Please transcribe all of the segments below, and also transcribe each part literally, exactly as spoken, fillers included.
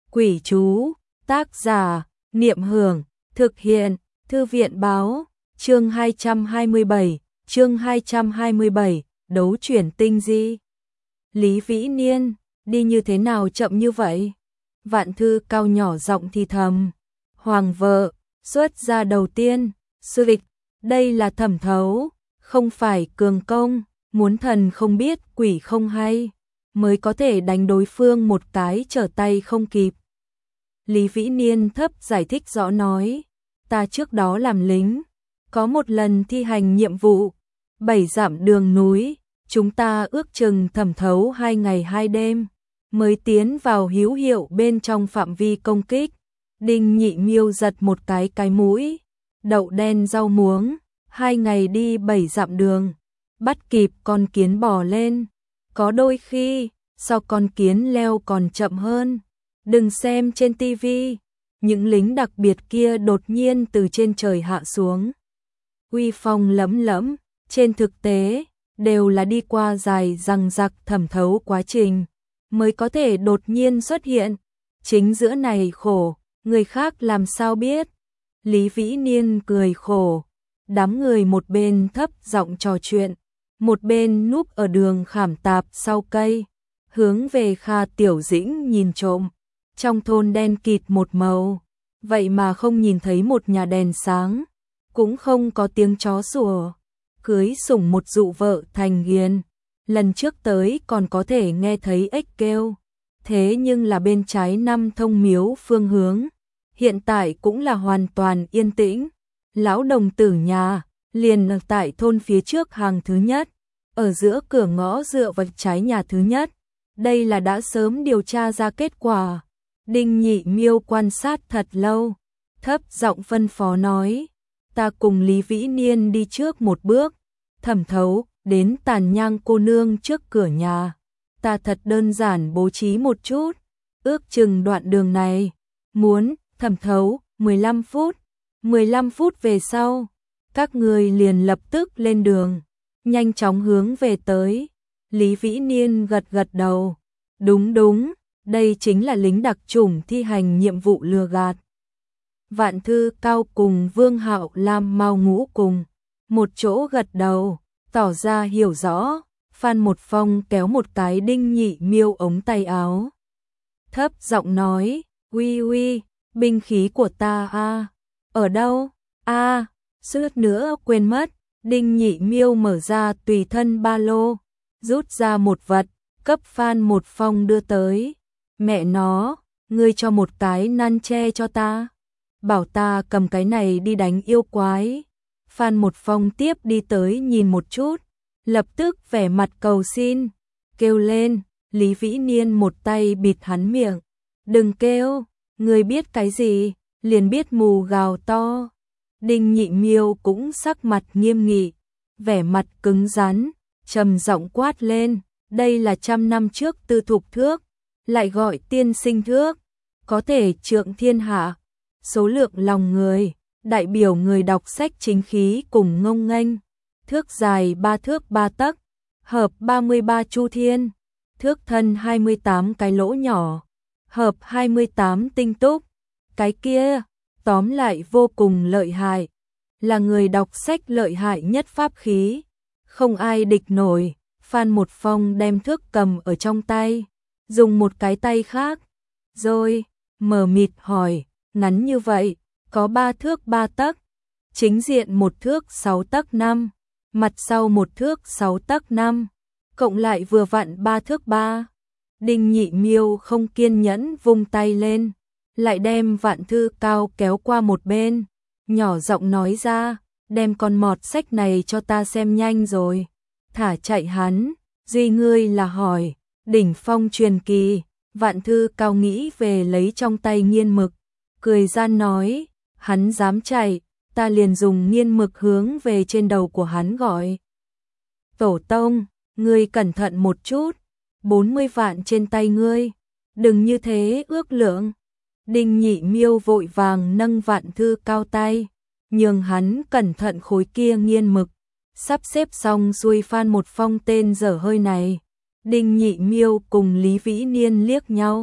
Quỷ chú, tác giả, Niệm Hưởng, thực hiện, Thư viện báo, chương hai trăm hai mươi bảy, chương hai trăm hai mươi bảy, đấu chuyển tinh di. Lý Vĩ Niên, đi như thế nào chậm như vậy? Vạn Thư Cao nhỏ giọng thì thầm. Hoàng vợ, xuất gia đầu tiên, sư vịch, đây là thẩm thấu, không phải cường công, muốn thần không biết quỷ không hay, mới có thể đánh đối phương một cái trở tay không kịp. Lý Vĩ Niên thấp giải thích rõ nói, ta trước đó làm lính, có một lần thi hành nhiệm vụ, bảy dặm đường núi, chúng ta ước chừng thẩm thấu hai ngày hai đêm, mới tiến vào hữu hiệu bên trong phạm vi công kích. Đinh Nhị Miêu giật một cái cái mũi, đậu đen rau muống, hai ngày đi bảy dặm đường, bắt kịp con kiến bò lên, có đôi khi, so con kiến leo còn chậm hơn. Đừng xem trên tivi, những lính đặc biệt kia đột nhiên từ trên trời hạ xuống. Uy phong lẫm lẫm, trên thực tế, đều là đi qua dài dằng dặc thẩm thấu quá trình, mới có thể đột nhiên xuất hiện. Chính giữa này khổ, người khác làm sao biết? Lý Vĩ Niên cười khổ, đám người một bên thấp giọng trò chuyện, một bên núp ở đường khảm tạp sau cây, hướng về Kha Tiểu Dĩnh nhìn trộm. Trong thôn đen kịt một màu, vậy mà không nhìn thấy một nhà đèn sáng, cũng không có tiếng chó sủa. Cưới sủng một dụ vợ thành hiền, lần trước tới còn có thể nghe thấy ếch kêu, thế nhưng là bên trái Năm Thông Miếu phương hướng, hiện tại cũng là hoàn toàn yên tĩnh. Lão đồng tử nhà, liền ở tại thôn phía trước hàng thứ nhất, ở giữa cửa ngõ dựa vào trái nhà thứ nhất, đây là đã sớm điều tra ra kết quả. Đinh Nhị Miêu quan sát thật lâu, thấp giọng phân phó nói, ta cùng Lý Vĩ Niên đi trước một bước, thẩm thấu, đến Tàn Nhang cô nương trước cửa nhà. Ta thật đơn giản bố trí một chút, ước chừng đoạn đường này, muốn thẩm thấu mười lăm phút, mười lăm phút về sau, các người liền lập tức lên đường, nhanh chóng hướng về tới. Lý Vĩ Niên gật gật đầu, đúng đúng. Đây chính là lính đặc chủng thi hành nhiệm vụ lừa gạt. Vạn Thư Cao cùng Vương Hạo Lam mau ngũ cùng một chỗ gật đầu, tỏ ra hiểu rõ. Phan Một Phong kéo một cái Đinh Nhị Miêu ống tay áo, thấp giọng nói, uy uy, binh khí của ta a, à? Ở đâu? A, à, suýt nữa quên mất. Đinh Nhị Miêu mở ra tùy thân ba lô, rút ra một vật, cấp Phan Một Phong đưa tới. Mẹ nó, ngươi cho một cái nan che cho ta, bảo ta cầm cái này đi đánh yêu quái. Phan Một Phong tiếp đi tới nhìn một chút, lập tức vẻ mặt cầu xin, kêu lên. Lý Vĩ Niên một tay bịt hắn miệng, đừng kêu, ngươi biết cái gì, liền biết mù gào to. Đinh Nhị Miêu cũng sắc mặt nghiêm nghị, vẻ mặt cứng rắn, trầm giọng quát lên, đây là trăm năm trước Tư Thục Thước, lại gọi tiên sinh thước, có thể trượng thiên hạ, số lượng lòng người, đại biểu người đọc sách chính khí cùng ngông nghênh. Thước dài ba thước ba tấc, hợp ba mươi ba chu thiên, thước thân hai mươi tám cái lỗ nhỏ, hợp hai mươi tám tinh túc. Cái kia, tóm lại vô cùng lợi hại, là người đọc sách lợi hại nhất pháp khí, không ai địch nổi. Phan Một Phong đem thước cầm ở trong tay, dùng một cái tay khác, rồi, mờ mịt hỏi, ngắn như vậy, có ba thước ba tấc, chính diện một thước sáu tấc năm, mặt sau một thước sáu tấc năm, cộng lại vừa vặn ba thước ba. Đinh Nhị Miêu không kiên nhẫn vung tay lên, lại đem Vạn Thư Cao kéo qua một bên, nhỏ giọng nói ra, đem con mọt sách này cho ta xem nhanh rồi, thả chạy hắn. Duy ngươi là hỏi, đỉnh phong truyền kỳ. Vạn Thư Cao nghĩ về lấy trong tay nghiên mực, cười gian nói, hắn dám chạy, ta liền dùng nghiên mực hướng về trên đầu của hắn gọi. Tổ tông, ngươi cẩn thận một chút, bốn mươi vạn trên tay ngươi, đừng như thế ước lượng. Đinh Nhị Miêu vội vàng nâng Vạn Thư Cao tay, nhường hắn cẩn thận khối kia nghiên mực. Sắp xếp xong xuôi Phan Một Phong tên dở hơi này, Đinh Nhị Miêu cùng Lý Vĩ Niên liếc nhau,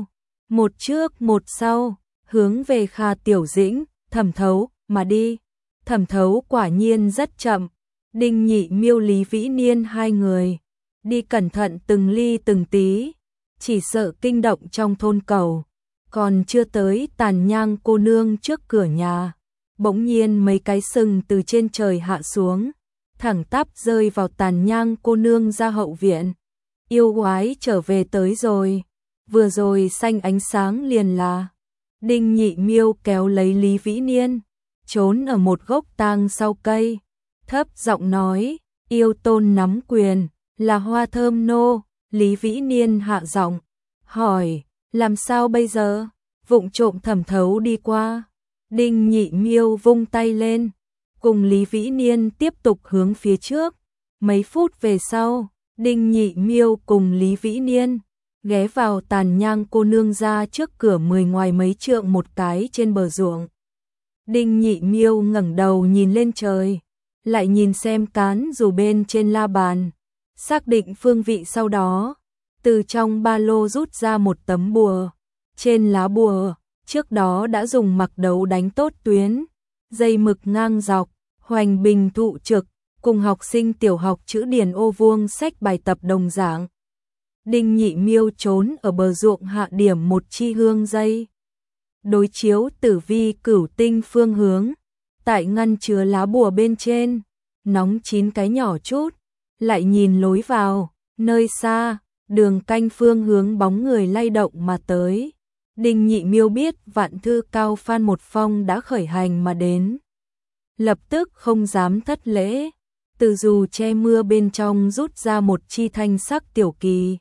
một trước một sau, hướng về Kha Tiểu Dĩnh, Thẩm Thấu mà đi. Thẩm Thấu quả nhiên rất chậm, Đinh Nhị Miêu Lý Vĩ Niên hai người đi cẩn thận từng ly từng tí, chỉ sợ kinh động trong thôn cầu. Còn chưa tới Tàn Nhang cô nương trước cửa nhà, bỗng nhiên mấy cái sừng từ trên trời hạ xuống, thẳng tắp rơi vào Tàn Nhang cô nương ra hậu viện. Yêu quái trở về tới rồi, vừa rồi xanh ánh sáng liền là. Đinh Nhị Miêu kéo lấy Lý Vĩ Niên, trốn ở một gốc tang sau cây, thấp giọng nói, yêu tôn nắm quyền, là Hoa Thơm nô. Lý Vĩ Niên hạ giọng, hỏi, làm sao bây giờ? Vụng trộm Thẩm Thấu đi qua. Đinh Nhị Miêu vung tay lên, cùng Lý Vĩ Niên tiếp tục hướng phía trước. Mấy phút về sau, Đinh Nhị Miêu cùng Lý Vĩ Niên ghé vào Tàn Nhang cô nương ra trước cửa mười ngoài mấy trượng một cái trên bờ ruộng. Đinh Nhị Miêu ngẩng đầu nhìn lên trời, lại nhìn xem cán dù bên trên la bàn, xác định phương vị sau đó, từ trong ba lô rút ra một tấm bùa. Trên lá bùa, trước đó đã dùng mặc đấu đánh tốt tuyến, dây mực ngang dọc, hoành bình thụ trực, cùng học sinh tiểu học chữ điền ô vuông sách bài tập đồng dạng. Đinh Nhị Miêu trốn ở bờ ruộng hạ điểm một chi hương dây, đối chiếu tử vi cửu tinh phương hướng, tại ngăn chứa lá bùa bên trên, nóng chín cái nhỏ chút, lại nhìn lối vào, nơi xa, đường canh phương hướng bóng người lay động mà tới. Đinh Nhị Miêu biết Vạn Thư Cao Phan Một Phong đã khởi hành mà đến, lập tức không dám thất lễ, từ dù che mưa bên trong rút ra một chi thanh sắc tiểu kỳ,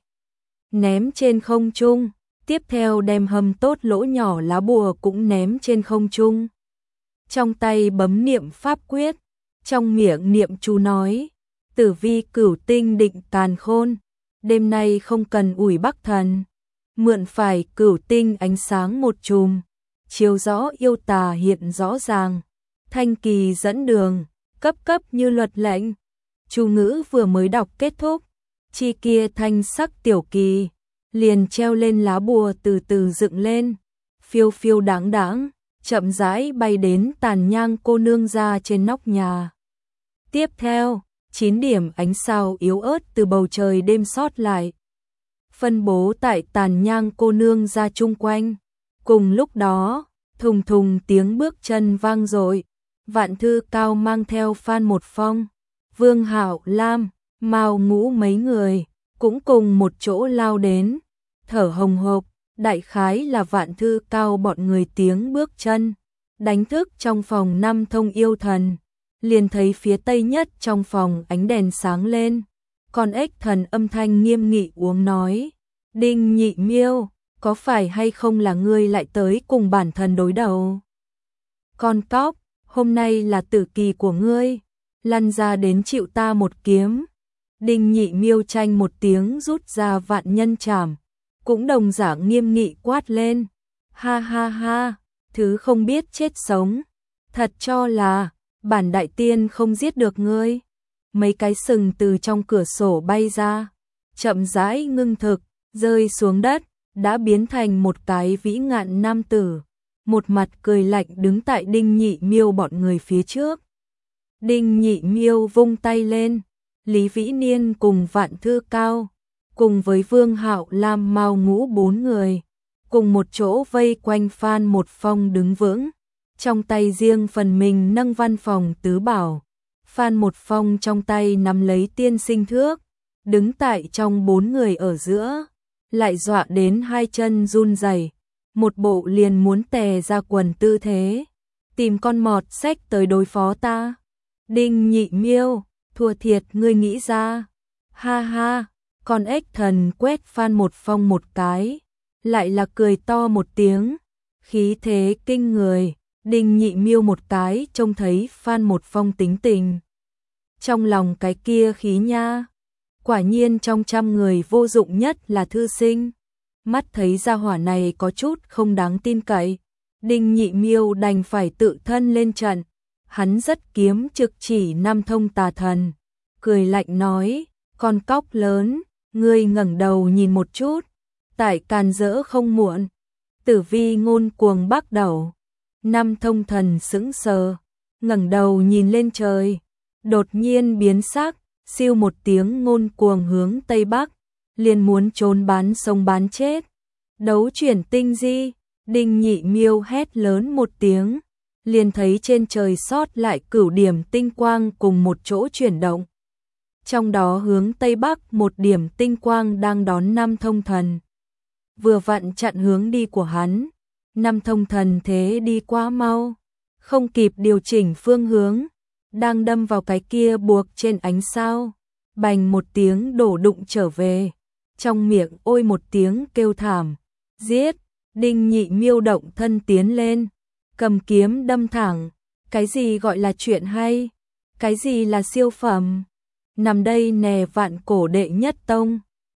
ném trên không trung, tiếp theo đem hâm tốt lỗ nhỏ lá bùa cũng ném trên không trung. Trong tay bấm niệm pháp quyết, trong miệng niệm chú nói, tử vi cửu tinh định càn khôn, đêm nay không cần ủi bắc thần, mượn phải cửu tinh ánh sáng một chùm, chiếu rõ yêu tà hiện rõ ràng, thanh kỳ dẫn đường, cấp cấp như luật lệnh. Chú ngữ vừa mới đọc kết thúc, chi kia thanh sắc tiểu kỳ liền treo lên lá bùa từ từ dựng lên, phiêu phiêu đáng đáng, chậm rãi bay đến Tàn Nhang cô nương ra trên nóc nhà. Tiếp theo, chín điểm ánh sao yếu ớt từ bầu trời đêm sót lại, phân bố tại Tàn Nhang cô nương ra chung quanh. Cùng lúc đó, thùng thùng tiếng bước chân vang dội, Vạn Thư Cao mang theo Phan Một Phong, Vương Hạo Lam, Mao Ngũ mấy người, cũng cùng một chỗ lao đến, thở hồng hộc, đại khái là Vạn Thư Cao bọn người tiếng bước chân, đánh thức trong phòng năm thông yêu thần, liền thấy phía tây nhất trong phòng ánh đèn sáng lên, con ếch thần âm thanh nghiêm nghị uống nói, Đinh Nhị Miêu, có phải hay không là ngươi lại tới cùng bản thần đối đầu? Con cóc, hôm nay là tử kỳ của ngươi, lăn ra đến chịu ta một kiếm. Đinh Nhị Miêu tranh một tiếng rút ra vạn nhân trảm, cũng đồng dạng nghiêm nghị quát lên, ha ha ha, thứ không biết chết sống, thật cho là bản đại tiên không giết được ngươi. Mấy cái sừng từ trong cửa sổ bay ra, chậm rãi ngưng thực, rơi xuống đất, đã biến thành một cái vĩ ngạn nam tử, một mặt cười lạnh đứng tại Đinh Nhị Miêu bọn người phía trước. Đinh Nhị Miêu vung tay lên, Lý Vĩ Niên cùng Vạn Thư Cao, cùng với Vương Hạo Lam Mao Ngũ bốn người, cùng một chỗ vây quanh Phan Một Phong đứng vững, trong tay riêng phần mình nâng văn phòng tứ bảo. Phan Một Phong trong tay nắm lấy tiên sinh thước, đứng tại trong bốn người ở giữa, lại dọa đến hai chân run rẩy, một bộ liền muốn tè ra quần tư thế, tìm con mọt xách tới đối phó ta. Đinh Nhị Miêu, thua thiệt ngươi nghĩ ra. Ha ha, con ếch thần quét Phan Một Phong một cái, lại là cười to một tiếng, khí thế kinh người. Đinh Nhị Miêu một cái trông thấy Phan Một Phong tính tình, trong lòng cái kia khí nha, quả nhiên trong trăm người vô dụng nhất là thư sinh. Mắt thấy ra hỏa này có chút không đáng tin cậy, Đinh Nhị Miêu đành phải tự thân lên trận. Hắn rất kiếm trực chỉ năm thông tà thần, cười lạnh nói, con cóc lớn, ngươi ngẩng đầu nhìn một chút, tại Càn Dỡ không muộn. Tử vi ngôn cuồng bắc đầu. Năm thông thần sững sờ, ngẩng đầu nhìn lên trời, đột nhiên biến sắc, siêu một tiếng ngôn cuồng hướng tây bắc, liền muốn trốn bán sống bán chết. Đấu chuyển tinh di, Đinh Nhị Miêu hét lớn một tiếng, liền thấy trên trời sót lại cửu điểm tinh quang cùng một chỗ chuyển động. Trong đó hướng tây bắc một điểm tinh quang đang đón năm thông thần, vừa vặn chặn hướng đi của hắn. Năm thông thần thế đi quá mau, không kịp điều chỉnh phương hướng, đang đâm vào cái kia buộc trên ánh sao, bành một tiếng đổ đụng trở về, trong miệng ôi một tiếng kêu thảm, giết. Đinh Nhị Miêu động thân tiến lên, cầm kiếm đâm thẳng. Cái gì gọi là chuyện hay, cái gì là siêu phẩm, nằm đây nè vạn cổ đệ nhất tông,